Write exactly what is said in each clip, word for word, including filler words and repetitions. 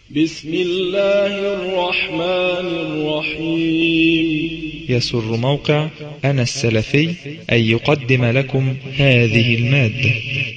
بسم الله الرحمن الرحيم. يسر موقع أنا السلفي أن يقدم لكم هذه المادة.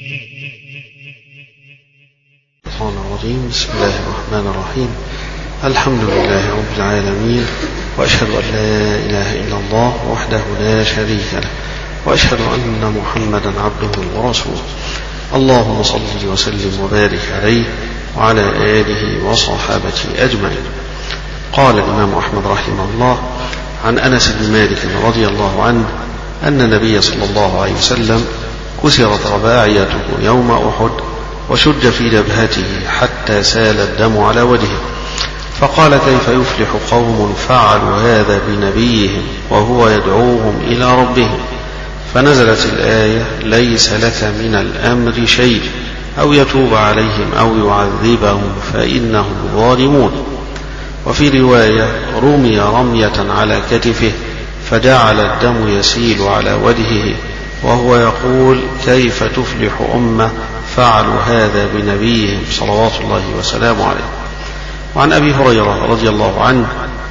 بسم الله الرحمن الرحيم. الحمد لله رب العالمين، وأشهد أن لا إله إلا الله وحده لا شريك له، وأشهد أن محمدا عبده ورسوله. اللهم صل وسلم وبارك عليه وعلى آله وصحابته أجمعين. قال الإمام أحمد رحمه الله عن أنس بن مالك رضي الله عنه أن النبي صلى الله عليه وسلم كسرت رباعيته يوم أحد وشج في جبهته حتى سال الدم على وجهه، فقال: كيف يفلح قوم فعلوا هذا بنبيهم وهو يدعوهم إلى ربهم؟ فنزلت الآية: ليس لك من الأمر شيء، أو يتوب عليهم أو يعذبهم فإنهم ظالمون. وفي رواية: رمي رمية على كتفه فجعل الدم يسيل على وجهه وهو يقول: كيف تفلح أمة فعلوا هذا بنبيهم صلوات الله وسلامه عليه. وعن أبي هريرة رضي الله عنه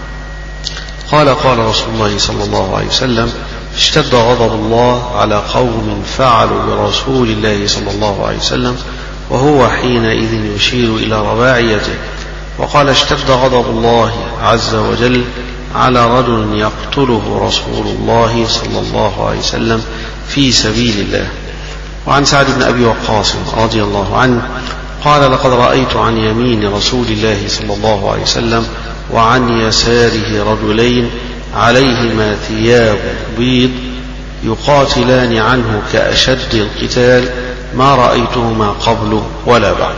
قال: قال رسول الله صلى الله عليه وسلم: اشتد غضب الله على قوم فعلوا برسول الله صلى الله عليه وسلم وهو حينئذ يشير إلى رباعيته. وقال: اشتد غضب الله عز وجل على رجل يقتله رسول الله صلى الله عليه وسلم في سبيل الله. وعن سعد بن أبي وقاص رضي الله عنه قال: لقد رأيت عن يمين رسول الله صلى الله عليه وسلم وعن يساره رجلين عليهما ثياب بيض يقاتلان عنه كأشد القتال ما رأيتهما قبل ولا بعد.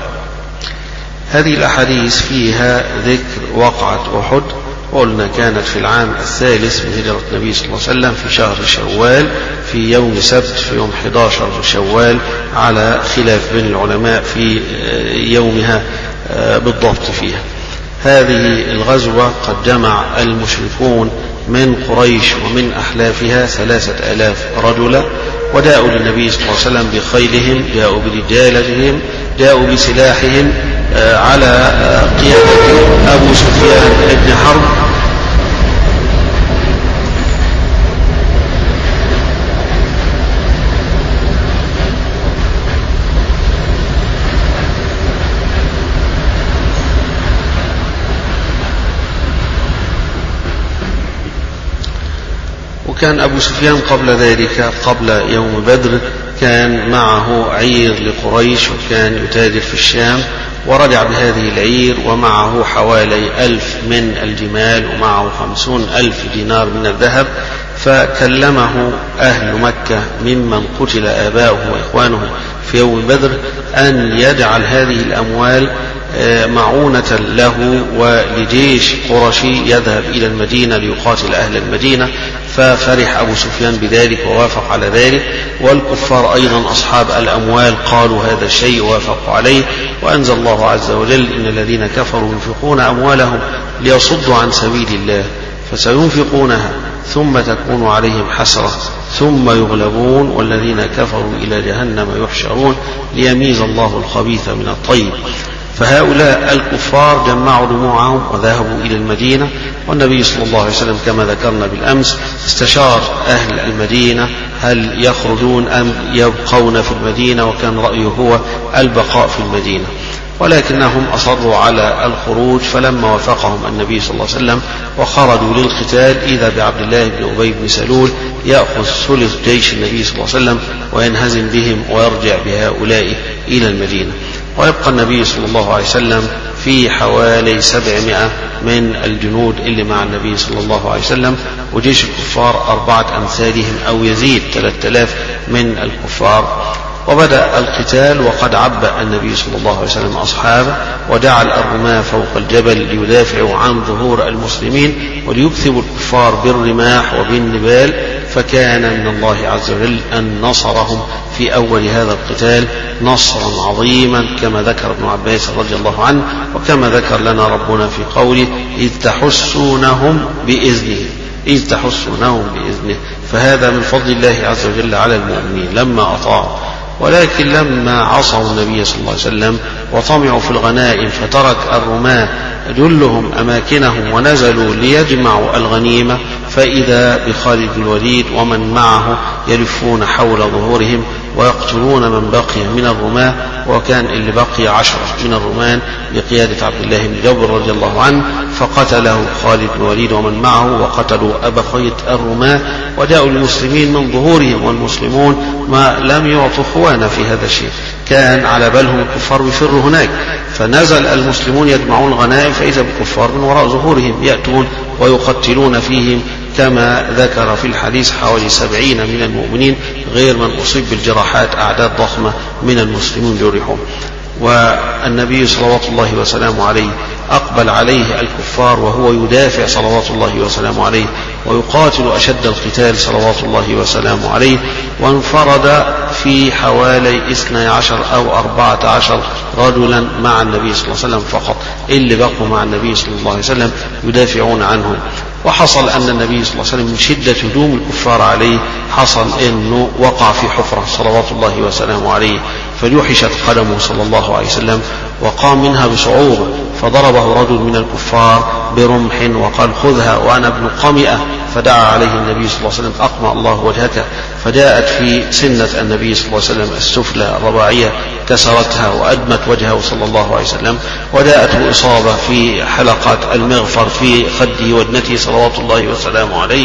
هذه الأحاديث فيها ذكر وقعة أحد، وقلنا كانت في العام الثالث من هجرة النبي صلى الله عليه وسلم في شهر شوال في يوم سبت في يوم أحد عشر شوال، على خلاف بين العلماء في يومها بالضبط فيها. هذه الغزوة قد جمع المشركون من قريش ومن أحلافها ثلاثة آلاف رجلا، وداءوا للنبي صلى الله عليه وسلم بخيلهم، جاءوا برجالهم، جاءوا بسلاحهم على قيادة أبو سفيان بن حرب. وكان أبو سفيان قبل ذلك قبل يوم بدر كان معه عير لقريش، وكان يتاجر في الشام، ورجع بهذه العير ومعه حوالي ألف من الجمال ومعه خمسون ألف دينار من الذهب. فكلمه أهل مكة ممن قتل آباؤه وإخوانه في يوم بدر أن يجعل هذه الأموال معونة له ولجيش قرشي يذهب إلى المدينة ليقاتل أهل المدينة. ففرح أبو سفيان بذلك ووافق على ذلك، والكفار أيضا أصحاب الأموال قالوا هذا الشيء ووافقوا عليه. وأنزل الله عز وجل: إن الذين كفروا ينفقون أموالهم ليصدوا عن سبيل الله فسينفقونها ثم تكون عليهم حسرة ثم يغلبون والذين كفروا إلى جهنم يحشرون ليميز الله الخبيث من الطيب. فهؤلاء الكفار جمعوا دموعهم وذهبوا إلى المدينة، والنبي صلى الله عليه وسلم كما ذكرنا بالأمس استشار أهل المدينة هل يخرجون أم يبقون في المدينة، وكان رأيه هو البقاء في المدينة، ولكنهم أصروا على الخروج. فلما وافقهم النبي صلى الله عليه وسلم وخرجوا للقتال إذا بعبد الله بن أبي بن سلول يأخذ ثلث جيش النبي صلى الله عليه وسلم وينهزم بهم ويرجع بهؤلاء إلى المدينة، ويبقى النبي صلى الله عليه وسلم في حوالي سبعمائة من الجنود اللي مع النبي صلى الله عليه وسلم، وجيش الكفار أربعة أمثالهم أو يزيد ثلاثة آلاف من الكفار. وبدأ القتال وقد عبأ النبي صلى الله عليه وسلم أصحابه، وجعل الرماة فوق الجبل ليدافعوا عن ظهور المسلمين وليكثبوا الكفار بالرماح وبالنبال. فكان من الله عز وجل أن نصرهم في أول هذا القتال نصرا عظيما كما ذكر ابن عباس رضي الله عنه، وكما ذكر لنا ربنا في قوله: إذ تحسونهم بإذنه إذ تحسونهم بإذنه. فهذا من فضل الله عز وجل على المؤمنين لما أطاعوا. ولكن لما عصوا النبي صلى الله عليه وسلم وطمعوا في الغنائم فترك الرماة جلهم أماكنهم ونزلوا ليجمعوا الغنيمة، فإذا بخالد بن الوليد ومن معه يلفون حول ظهورهم ويقتلون من بقي من الرماة، وكان اللي بقي عشرة من الرمان بقيادة عبد الله بن جبر رضي الله عنه، فقتله خالد بن الوليد ومن معه وقتلوا بقية الرماة وجاءوا المسلمين من ظهورهم، والمسلمون ما لم يعطوا خوانا في هذا الشيء، كان على بالهم الكفار بيفروا هناك، فنزل المسلمون يجمعون الغنائم فإذا بالكفار من وراء ظهورهم يأتون ويقتلون فيهم كما ذكر في الحديث حوالي سبعين من المؤمنين غير من أصيب بالجراحات أعداد ضخمة من المسلمين جرحوا. والنبي صلوات الله وسلامه عليه أقبل عليه الكفار وهو يدافع صلوات الله وسلامه عليه ويقاتل أشد القتال صلوات الله وسلامه عليه، وانفرد في حوالي اثني عشر أو أربعة عشر رجلا مع النبي صلى الله عليه وسلم فقط اللي بقوا مع النبي صلى الله عليه وسلم يدافعون عنه. وحصل أن النبي صلى الله عليه وسلم من شدة هجوم الكفار عليه حصل أنه وقع في حفرة صلوات الله وسلامه عليه، فجحشت قدمه صلى الله عليه وسلم وقام منها بصعوبة، فضربه رجل من الكفار برمح وقال خذها وأنا ابن قمئة، فدعا عليه النبي صلى الله عليه وسلم أقمع الله وجهك، فجاءت في سنة النبي صلى الله عليه وسلم السفلى الرباعية كسرتها وأدمت وجهه صلى الله عليه وسلم، وجاءته إصابة في حلقات المغفر في خده وجنته صلوات الله وسلامه عليه،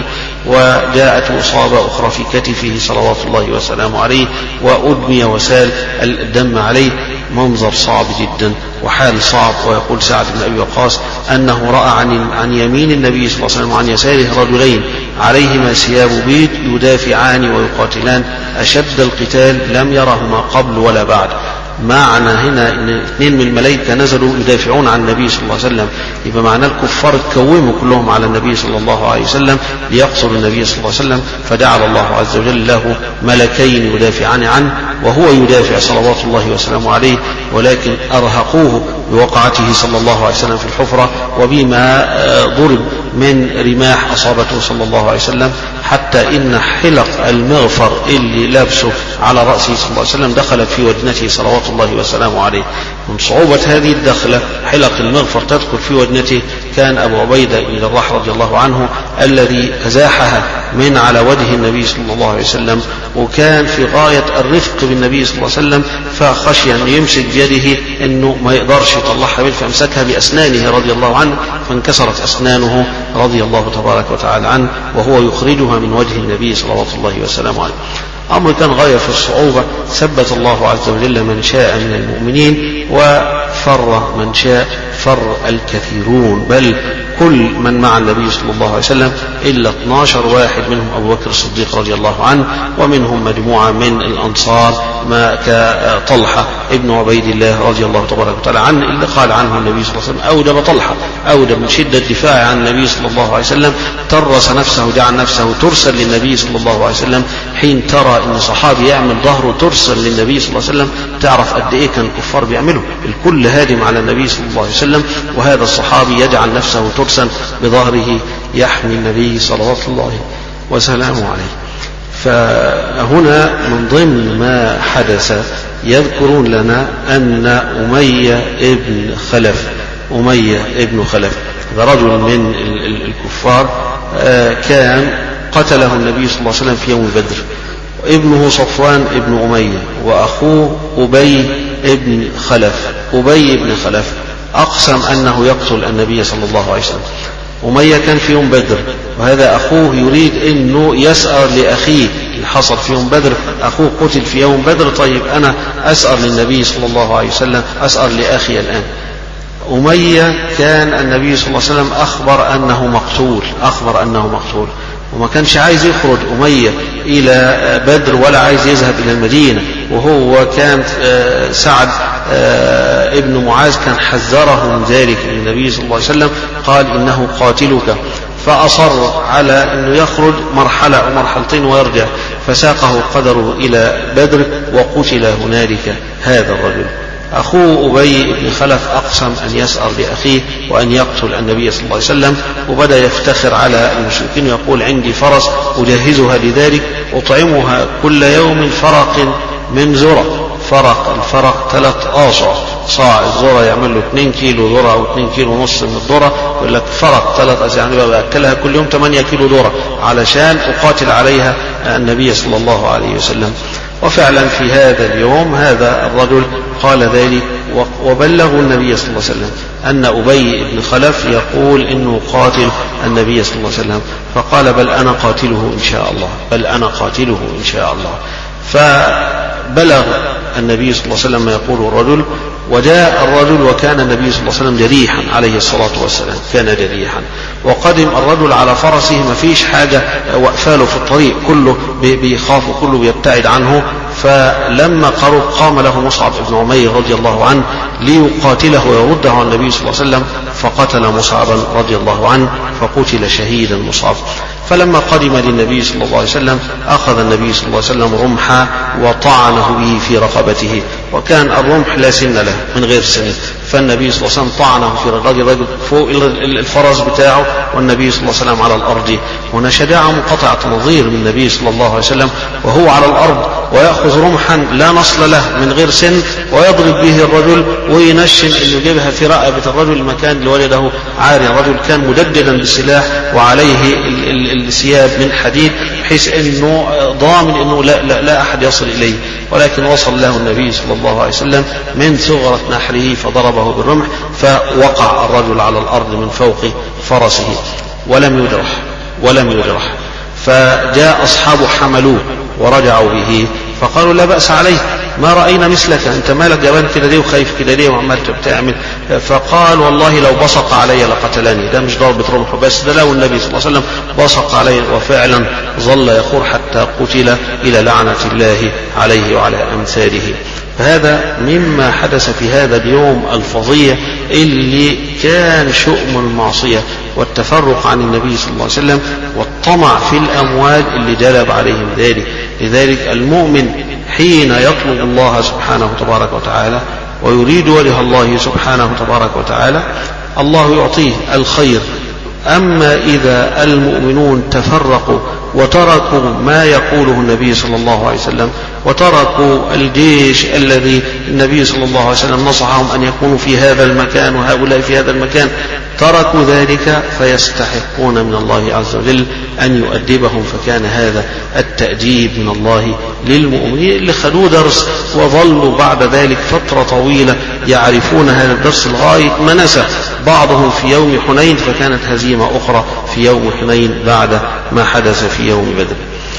وجاءته إصابة أخرى في كتفه صلوات الله وسلامه عليه، وأدمي وسال الدم عليه. منظر صعب جدا وحال صعب. ويقول سعد بن أبي وقاص أنه رأى عن, عن يمين النبي صلى الله عليه وسلم وعن يساره رجلين عليهما ثياب بيض يدافعان ويقاتلان أشد القتال لم يرهما قبل ولا بعد. معنى هنا ان اثنين من الملائكة نزلوا يدافعون عن النبي صلى الله عليه وسلم، يبقى معنى الكفار اتكوموا كلهم على النبي صلى الله عليه وسلم ليقتلوا النبي صلى الله عليه وسلم، فجعل الله عز وجل له ملكين يدافعان عنه وهو يدافع صلوات الله وسلامه عليه، ولكن أرهقوه بوقعته صلى الله عليه وسلم في الحفرة وبما ضرب من رماح أصابته صلى الله عليه وسلم، حتى إن حلق المغفر اللي لابسه على رأسه صلى الله عليه وسلم دخلت في وجنته صلوات الله وسلامه عليه. من صعوبة هذه الدخلة حلق المغفر تدخل في وجنته كان أبو عبيدة بن الجراح رضي الله عنه الذي أزاحها من على وجه النبي صلى الله عليه وسلم، وكان في غاية الرفق بالنبي صلى الله عليه وسلم، فخشي أن يمسك بيده أنه ما يقدرش يطلعها منه فامسكها بأسنانه رضي الله عنه فانكسرت أسنانه رضي الله تبارك وتعالى عنه وهو يخرجها من وجه النبي صلوات الله وسلامه عليه. أمر كان غاية في الصعوبة. ثبت الله عز وجل من شاء من المؤمنين وفر من شاء، فر الكثيرون، بل كل من مع النبي صلى الله عليه وسلم إلا اثني عشر واحد منهم أبو بكر الصديق رضي الله عنه، ومنهم مجموعة من الأنصار ما كطلحة ابن عبيد الله رضي الله تبارك وتعالى عنه اللي قال عنه النبي صلى الله عليه وسلم أودب طلحة، أودب من شدة الدفاع عن النبي صلى الله عليه وسلم، ترس نفسه جعل نفسه ترسل للنبي صلى الله عليه وسلم. حين ترى ان صحابي يعمل ظهره ترسل للنبي صلى الله عليه وسلم تعرف قد ايه كان الكفار بيعملوا، الكل هادم على النبي صلى الله عليه وسلم، وهذا الصحابي يجعل نفسه ترسل بظهره يحمي النبي صلوات الله وسلامه عليه. فهنا من ضمن ما حدث يذكرون لنا أن أمية ابن خلف أمية ابن خلف هذا رجل من الكفار كان قتله النبي صلى الله عليه وسلم في يوم بدر، ابنه صفوان ابن أمية وأخوه أبي ابن خلف. أبي ابن خلف أقسم أنه يقتل النبي صلى الله عليه وسلم. أمية كان في يوم بدر وهذا أخوه يريد أنه يسأر لأخيه اللي حصل في يوم بدر، أخوه قتل في يوم بدر، طيب أنا أسأر للنبي صلى الله عليه وسلم، أسأر لأخي الآن. أمية كان النبي صلى الله عليه وسلم أخبر أنه مقتول أخبر أنه مقتول وما كانش عايز يخرج أمية إلى بدر ولا عايز يذهب إلى المدينة، وهو كان سعد ابن معاذ كان حذره من ذلك النبي صلى الله عليه وسلم، قال إنه قاتلك، فأصر على أنه يخرج مرحلة أو مرحلتين ويرجع، فساقه قدره إلى بدر وقتل هنالك هذا الرجل. أخوه أبي بن خلف أقسم أن يسأر لأخيه وأن يقتل النبي صلى الله عليه وسلم، وبدأ يفتخر على المشركين ويقول عندي فرس أجهزها لذلك أطعمها كل يوم فرق من ذرة، فرق الفرق ثلاث آصع، صاع الذرة يعمل له اثنين كيلو ذرة أو اثنين كيلو ونص من الذرة، يقول لك فرق ثلاث آصع، يعني بأكلها كل يوم ثمانية كيلو ذرة علشان أقاتل عليها النبي صلى الله عليه وسلم. وفعلا في هذا اليوم هذا الرجل قال ذلك، وبلغوا النبي صلى الله عليه وسلم أن أبي بن خلف يقول إنه قاتل النبي صلى الله عليه وسلم، فقال بل أنا قاتله إن شاء الله، بل أنا قاتله إن شاء الله. فبلغ النبي صلى الله عليه وسلم يقول الرجل، وجاء الرجل وكان النبي صلى الله عليه وسلم جريحا عليه الصلاة والسلام، كان جريحا، وقدم الرجل على فرسه، ما فيش حاجة وقفاله في الطريق، كله بيخاف وكله بيبتعد عنه. فلما قرب قام له مصعب بن عمير رضي الله عنه ليقاتله ويرده عن النبي صلى الله عليه وسلم، فقتل مصعبا رضي الله عنه، فقتل شهيدا مصعب. فلما قدم للنبي صلى الله عليه وسلم أخذ النبي صلى الله عليه وسلم رمحا وطعنه به في رقبته، وكان الرمح لا سن له من غير سن، فالنبي صلى الله عليه وسلم طعنه في رقبته فوق الفرس بتاعه والنبي صلى الله عليه وسلم على الأرض. هنا شجاعة منقطعة نظير من النبي صلى الله عليه وسلم وهو على الأرض ويأخذ رمحا لا نصل له من غير سن ويضرب به الرجل وينشن انه يجيبها في رقبة الرجل المكان اللي ولده عاري. الرجل كان مدددا بالسلاح وعليه الثياب من حديد بحيث انه ضامن انه لا, لا, لا احد يصل اليه، ولكن وصل له النبي صلى الله عليه وسلم من ثغرة نحره فضربه بالرمح، فوقع الرجل على الارض من فوق فرسه ولم يجرح ولم يجرح فجاء اصحابه حملوه ورجعوا به، فقالوا لا بأس عليه، ما رأينا مثلك، انت مالك جبان كده ليه وخايف كده ليه وعمال بتعمل؟ فقال والله لو بصق علي لقتلني. ده مش ضربة رمح بس، ده لو النبي صلى الله عليه وسلم بصق عليه، وفعلا ظل يخور حتى قتل إلى لعنة الله عليه وعلى أمثاله. فهذا مما حدث في هذا اليوم الفظيع اللي كان شؤم المعصية والتفرق عن النبي صلى الله عليه وسلم والطمع في الأموال اللي جلب عليهم ذلك. لذلك المؤمن حين يطلب الله سبحانه تبارك وتعالى ويريد وجه الله سبحانه تبارك وتعالى الله يعطيه الخير. أما إذا المؤمنون تفرقوا وتركوا ما يقوله النبي صلى الله عليه وسلم وتركوا الجيش الذي النبي صلى الله عليه وسلم نصحهم أن يكونوا في هذا المكان وهؤلاء في هذا المكان، تركوا ذلك فيستحقون من الله عز وجل أن يؤدبهم. فكان هذا التأديب من الله للمؤمنين اللي خدوا درس وظلوا بعد ذلك فترة طويلة يعرفون هذا الدرس لغاية ما نسى بعضهم في يوم حنين، فكانت هزيمة أخرى في يوم حنين بعد ما حدث في يوم بدر.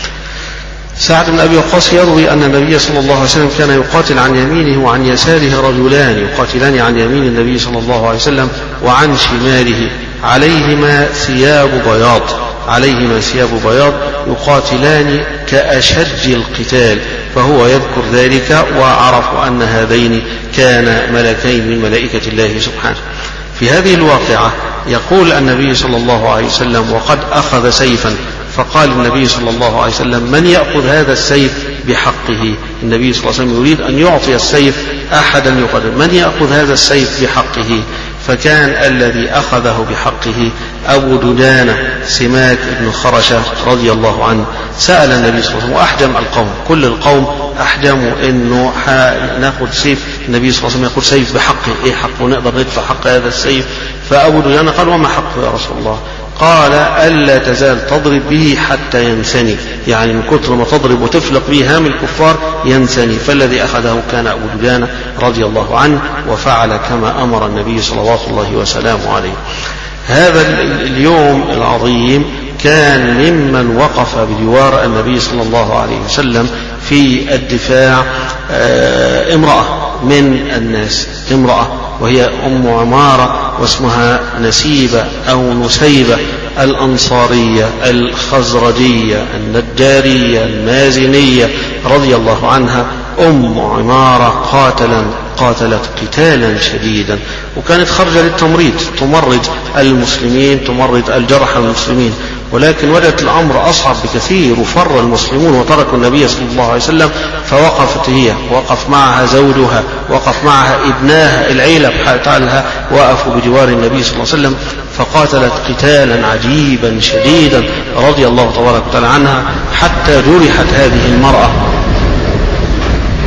سعد بن أبي وقاص يروي أن النبي صلى الله عليه وسلم كان يقاتل عن يمينه وعن يساره رجلان يقاتلان عن يمين النبي صلى الله عليه وسلم وعن شماله، عليهما ثياب بياض عليهما ثياب بياض يقاتلان كأشج القتال، فهو يذكر ذلك وعرفوا أن هذين كان ملكين من ملائكة الله سبحانه. في هذه الواقعة يقول النبي صلى الله عليه وسلم وقد أخذ سيفا، فقال النبي صلى الله عليه وسلم من يأخذ هذا السيف بحقه؟ النبي صلى الله عليه وسلم يريد أن يعطي السيف أحدا يقدر، من يأخذ هذا السيف بحقه؟ فكان الذي أخذه بحقه أبو دجانة سماك بن خرشة رضي الله عنه. سأل النبي صلى الله عليه وسلم وأحجم القوم، كل القوم أحجموا إنه ناخذ سيف، النبي صلى الله عليه وسلم يقول سيف بحقه، إيه حقه نقدر ندفع حق هذا السيف؟ فأبو دجانة قال وما حقه يا رسول الله؟ قال ألا تزال تضرب به حتى ينثني، يعني من كثر ما تضرب وتفلق به هام الكفار ينثني. فالذي أخذه كان أبو دجانة رضي الله عنه وفعل كما أمر النبي صلوات الله وسلامه عليه. هذا اليوم العظيم كان ممن وقف بجوار النبي صلى الله عليه وسلم في الدفاع امرأة من الناس، امرأة وهي أم عمارة واسمها نسيبة أو نسيبة الأنصارية الخزرجية النجارية المازنية رضي الله عنها. أم عمارة قاتلا قاتلت قتالا شديدا، وكانت خرجة للتمريض، تمرض المسلمين تمرض الجرحى المسلمين، ولكن وجدت الأمر أصعب بكثير وفر المسلمون وتركوا النبي صلى الله عليه وسلم، فوقفت هي، وقف معها زوجها، وقف معها ابناها، العيلة بحالها وقفوا بجوار النبي صلى الله عليه وسلم، فقاتلت قتالا عجيبا شديدا رضي الله تبارك وتعالى عنها حتى جرحت هذه المرأة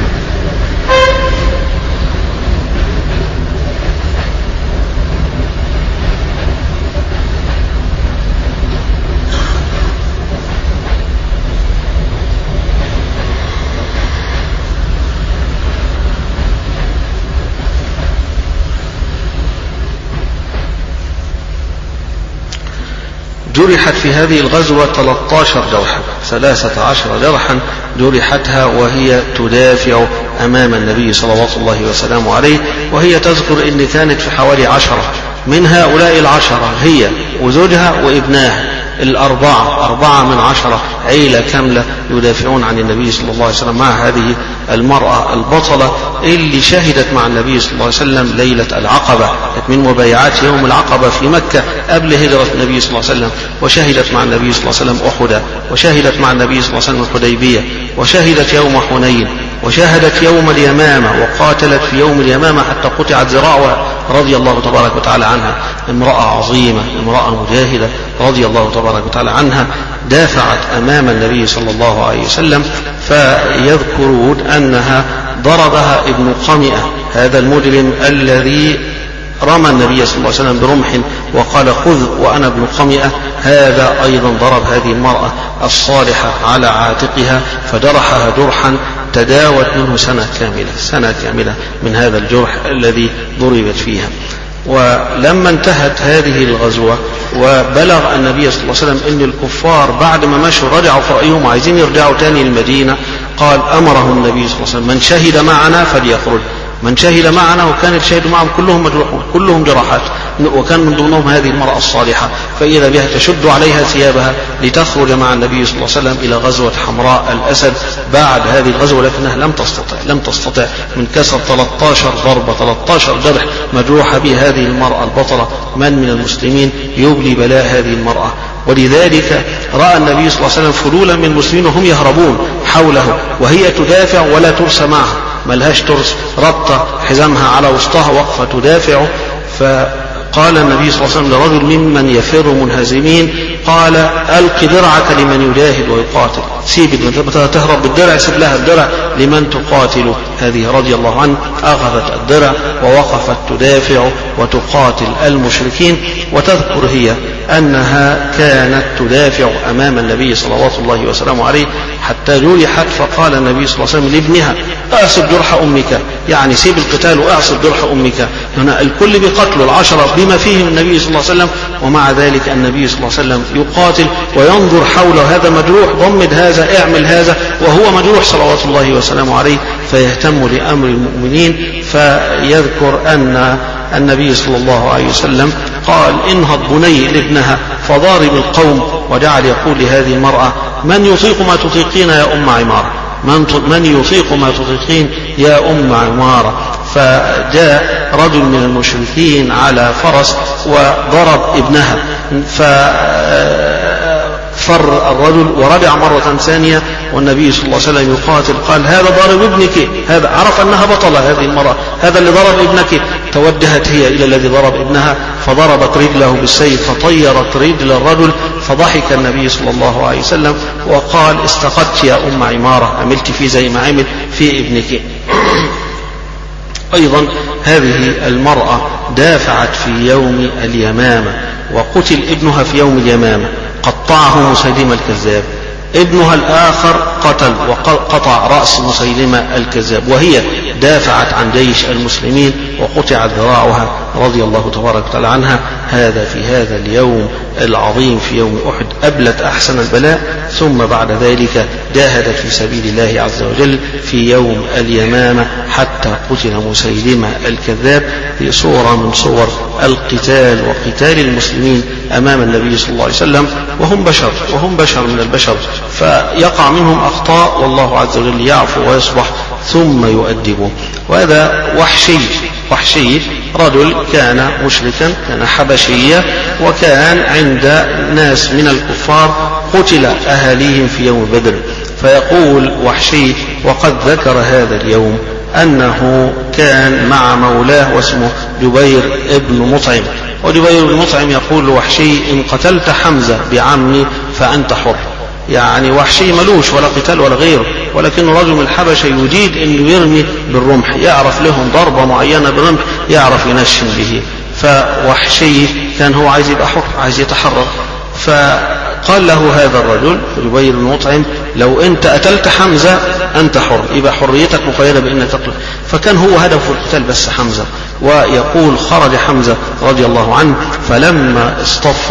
جرحت في هذه الغزوة ثلاثة عشر جرحا، ثلاثة عشر جرحا جرحتها وهي تدافع أمام النبي صلوات الله وسلامه عليه. وهي تذكر أن كانت في حوالي عشرة، من هؤلاء العشرة هي وزوجها وابناها، الأربعة، أربعة من عشرة، عيلة كاملة يدافعون عن النبي صلى الله عليه وسلم مع هذه المرأة البطلة اللي شهدت مع النبي صلى الله عليه وسلم ليلة العقبة، من مبايعات يوم العقبة في مكة قبل هجرة النبي صلى الله عليه وسلم، وشهدت مع النبي صلى الله عليه وسلم أحدا، وشهدت مع النبي صلى الله عليه وسلم الحديبية، وشهدت يوم حنين، وشاهدت يوم اليمامة، وقاتلت في يوم اليمامة حتى قطعت ذراعها رضي الله تبارك وتعالى عنها. امرأة عظيمة، امرأة مجاهدة رضي الله تبارك وتعالى عنها، دافعت أمام النبي صلى الله عليه وسلم. فيذكرون أنها ضربها ابن قمئة، هذا المجرم الذي رمى النبي صلى الله عليه وسلم برمح وقال خذ وأنا ابن قمئة، هذا أيضا ضرب هذه المرأة الصالحة على عاتقها فجرحها جرحا تداوت منه سنة كاملة، سنة كاملة من هذا الجرح الذي ضربت فيها. ولما انتهت هذه الغزوة وبلغ النبي صلى الله عليه وسلم ان الكفار بعد ما مشوا رجعوا في رأيهم عايزين يرجعوا تاني المدينة، قال امرهم النبي صلى الله عليه وسلم من شهد معنا فليخرج، من شهد معنا، وكان الشهد معهم كلهم مجروحون، كلهم جراحات، وكان من ضمنهم هذه المرأة الصالحة، فإذا بها تشد عليها ثيابها لتخرج مع النبي صلى الله عليه وسلم إلى غزوة حمراء الأسد بعد هذه الغزوة، لكنها لم تستطع لم تستطع من كسر ثلاثة عشر ضربة، ثلاثة عشر جرح مجروحة به هذه المرأة البطلة. من من المسلمين يبلي بلاء هذه المرأة؟ ولذلك رأى النبي صلى الله عليه وسلم فلولا من المسلمين وهم يهربون حوله وهي تدافع ولا ترس معها، ملهاش ترس، ربط حزامها على وسطها وقفة تدافع. فقال النبي صلى الله عليه وسلم لرجل ممن يفر منهزمين، قال ألق درعك لمن يجاهد ويقاتل، سيب تهرب بالدرع، سيب لها الدرع لمن تقاتل. هذه رضي الله عنه أخذت الدرع ووقفت تدافع وتقاتل المشركين. وتذكر هي أنها كانت تدافع أمام النبي صلوات الله وسلامه عليه حتى جرحت، فقال النبي صلى الله عليه وسلم لابنها أعصب جرح أمك، يعني سيب القتال وأعصب جرح أمك. هنا الكل بقتل العشرة بما فيهم النبي صلى الله عليه وسلم، ومع ذلك النبي صلى الله عليه وسلم يقاتل وينظر حوله، هذا مجروح ضمد هذا، اعمل هذا، وهو مجروح صلوات الله وسلامه عليه، فيهتم لأمر المؤمنين. فيذكر أن النبي صلى الله عليه وسلم قال انهض بني لابنها فضارب القوم، وجعل يقول لهذه المرأة من يطيق ما تطيقين يا أم عمارة، من, من يطيق ما تطيقين يا أم عمارة. فجاء رجل من المشركين على فرس وضرب ابنها، ففر الرجل ورجع مرة ثانية والنبي صلى الله عليه وسلم يقاتل، قال هذا ضرب ابنك، هذا عرف أنها بطلة هذه المرأة، هذا اللي ضرب ابنك. توجهت هي إلى الذي ضرب ابنها فضربت رجله بالسيف فطيرت رجل الرجل، فضحك النبي صلى الله عليه وسلم وقال استقدت يا أم عمارة، عملت في زي ما عمل في ابنك. أيضا هذه المرأة دافعت في يوم اليمامة، وقتل ابنها في يوم اليمامة، قطعه مسيلمة الكذاب، ابنها الآخر قتل وقطع رأس مسيلمة الكذاب، وهي دافعت عن جيش المسلمين وقطعت ذراعها رضي الله تبارك وتعالى عنها. هذا في هذا اليوم العظيم في يوم أحد أبلت أحسن البلاء، ثم بعد ذلك جاهدت في سبيل الله عز وجل في يوم اليمامة حتى قتل مسيلمة الكذاب، في صورة من صور القتال وقتال المسلمين أمام النبي صلى الله عليه وسلم، وهم بشر وهم بشر من البشر، فيقع منهم أخطاء والله عز وجل يعفو ويصبح ثم يؤدبه. وهذا وحشي وحشي رجل كان مشركا، كان حبشيا، وكان عند ناس من الكفار قتل أهاليهم في يوم بدر. فيقول وحشي وقد ذكر هذا اليوم أنه كان مع مولاه واسمه جبير ابن مطعم، وجبير بن مطعم يقول وحشي إن قتلت حمزة بعمي فأنت حر. يعني وحشي ملوش ولا قتال ولا غيره، ولكن رجل من الحبشة يجيد أنه يرمي بالرمح، يعرف لهم ضربة معينة بالرمح يعرف ينشن به. فوحشي كان هو عايز يبقى حر، عايز يتحرر. فقال له هذا الرجل جبير بن مطعم لو أنت قتلت حمزة أنت حر، يبقى حريتك مقيدة بأنك تقتل. فكان هو هدفه القتال بس حمزة. ويقول خرج حمزة رضي الله عنه، فلما اصطفوا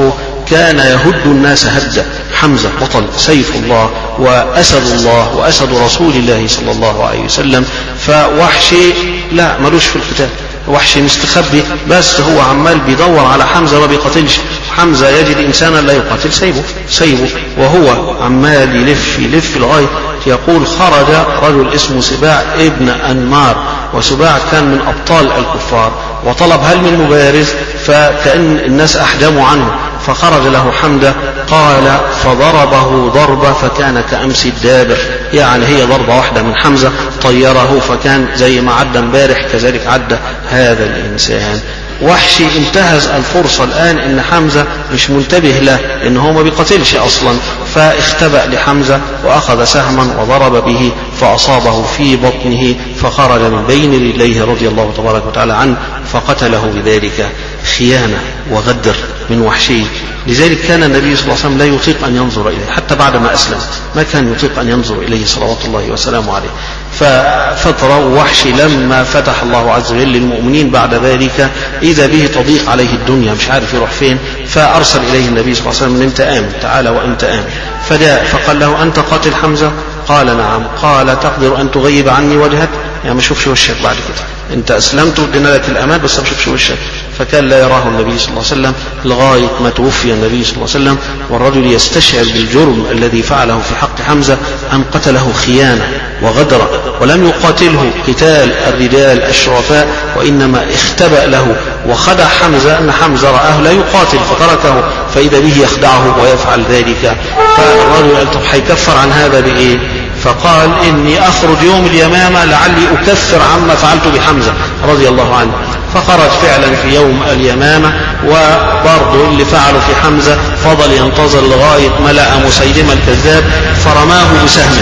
كان يهد الناس هدة. حمزة بطل سيف الله وأسد الله وأسد رسول الله صلى الله عليه وسلم. فوحشي لا ملوش في القتال، وحشي مستخبي بس هو عمال بيدور على حمزة ما بيقاتلش. حمزة يجد إنسانا لا يقاتل سيبه سيبه وهو عمال يلف يلف لغاية يقول خرج رجل اسمه سباع ابن أنمار، وسباع كان من أبطال الكفار، وطلب هل من مبارز، فكأن الناس أحجموا عنه، فخرج له حمزة قال فضربه ضربة فكان كأمس الدابر، يعني هي ضربة واحدة من حمزة طيره، فكان زي ما عدى امبارح كذلك عدى هذا الإنسان. وحشي انتهز الفرصة الآن ان حمزة مش منتبه له ان هو ما بيقاتلش اصلا، فاختبأ لحمزة واخذ سهما وضرب به فاصابه في بطنه فخرج من بين رجليه رضي الله تبارك وتعالى عنه فقتله بذلك. خيانة وغدر من وحشي. لذلك كان النبي صلى الله عليه وسلم لا يطيق ان ينظر اليه حتى بعد ما اسلم، ما كان يطيق ان ينظر اليه صلوات الله وسلامه عليه. ففترة وحشي لما فتح الله عز وجل للمؤمنين بعد ذلك إذا به تضيق عليه الدنيا مش عارف يروح فين، فأرسل إليه النبي صلى الله عليه وسلم أنت آمن تعالى وأنت آمن. فجاء فقال له أنت قاتل حمزة؟ قال نعم. قال تقدر أن تغيب عني وجهك؟ يعني ما شوفش وشك بعد كده، أنت أسلمت ودنا لك الأمان بس ما شوفش وشك. فكان لا يراه النبي صلى الله عليه وسلم لغاية ما توفي النبي صلى الله عليه وسلم، والرجل يستشعر بالجرم الذي فعله في حق حمزة أن قتله خيانة وغدر، ولم يقاتله قتال الرجال الشرفاء، وإنما اختبأ له وخدع حمزة أن حمزة رآه لا يقاتل فتركه، فإذا به يخدعه ويفعل ذلك. فالرجل قال طب هيكفر عن هذا بإيه؟ فقال إني أخرج يوم اليمامة لعلي أكفر عما فعلت بحمزة رضي الله عنه. فخرج فعلا في يوم اليمامة، وبرضه اللي فعله في حمزة فضل ينتظر لغاية ملأ مسيلمة الكذاب فرماه بسهم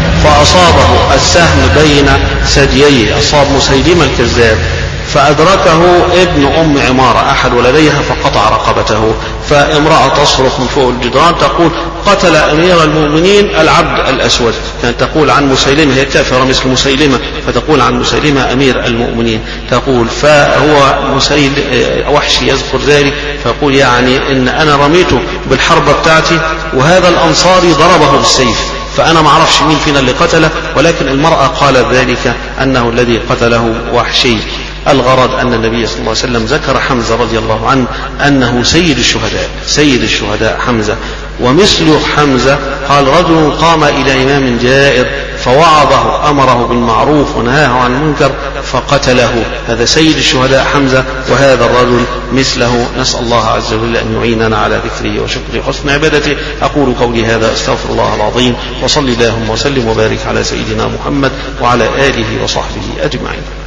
فأصابه السهم بين ثدييه، أصاب مسيلمة الكذاب فأدركه ابن أم عمارة أحد ولديها فقطع رقبته. فامرأة تصرخ من فوق الجدران تقول قتل أمير المؤمنين العبد الأسود، كانت تقول عن مسيلمة هي كافرة مثل مسيلمة، فتقول عن مسيلمة أمير المؤمنين تقول. فهو مسيل وحشي يذكر ذلك فيقول يعني إن أنا رميته بالحربة بتاعتي وهذا الأنصاري ضربه بالسيف، فأنا ما أعرفش مين فينا اللي قتله، ولكن المرأة قالت ذلك أنه الذي قتله وحشي. الغرض أن النبي صلى الله عليه وسلم ذكر حمزة رضي الله عنه أنه سيد الشهداء، سيد الشهداء حمزة. ومثل حمزة قال رجل قام إلى إمام جائر فوعظه أمره بالمعروف ونهاه عن المنكر فقتله، هذا سيد الشهداء حمزة، وهذا الرجل مثله. نسأل الله عز وجل أن يعيننا على ذكره وشكره وحسن عبادته. أقول قولي هذا أستغفر الله العظيم، وصلي اللهم وسلم وبارك على سيدنا محمد وعلى آله وصحبه أجمعين.